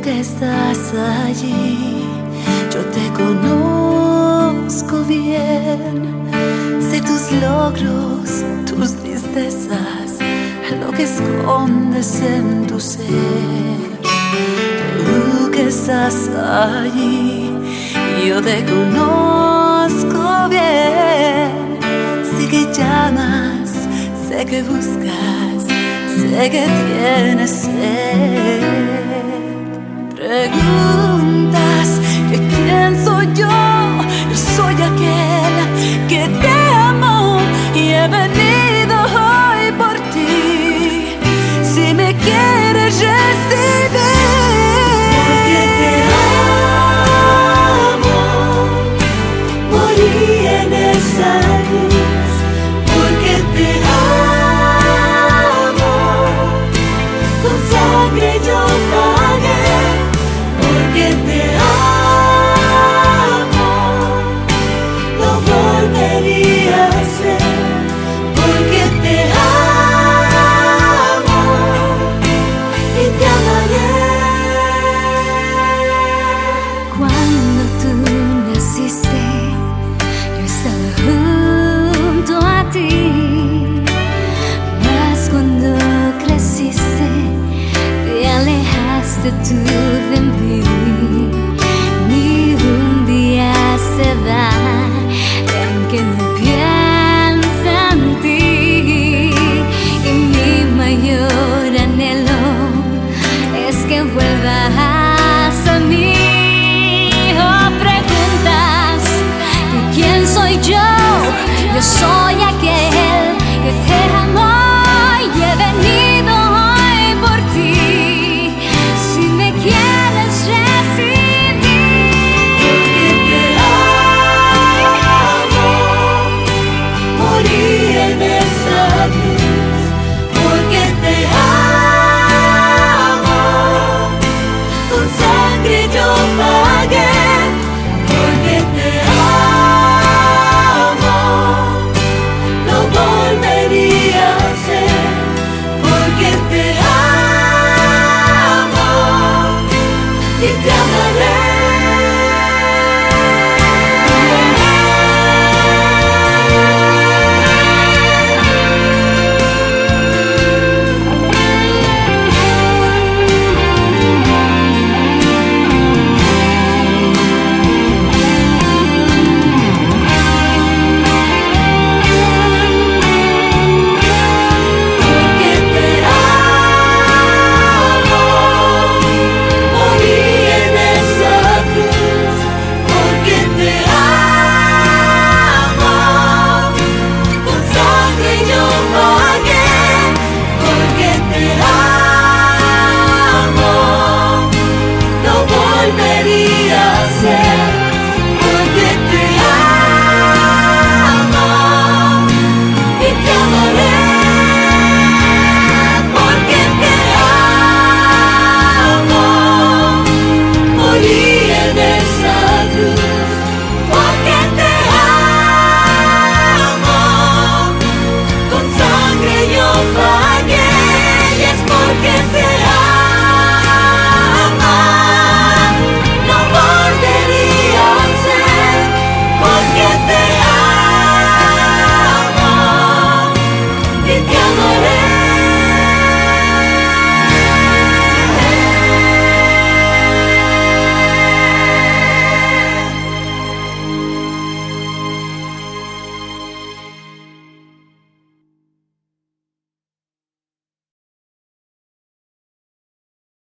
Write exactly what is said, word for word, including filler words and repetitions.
que estás allí, yo te conozco bien. Sé tus logros, tus tristezas, lo que escondes en tu ser. Tú que estás allí, yo te conozco bien. Sé que llamas, sé que buscas, sé que tienes sed. Preguntas que quién soy yo, yo soy aquel que te amo y he venido hoy por ti. Si me quieres recibir, porque te amo, morí en esa luz, porque te amo, con sangre yo pagué, porque te amo, lo volvería a hacer, porque te amo y te amaré. Cuando tú naciste, yo estaba junto a ti, mas cuando creciste, te alejaste tú de mí. Ni un día se va en que no piense en ti, y mi mayor anhelo es que vuelvas a mí. Oh, preguntas que quién soy yo, yo soy aquel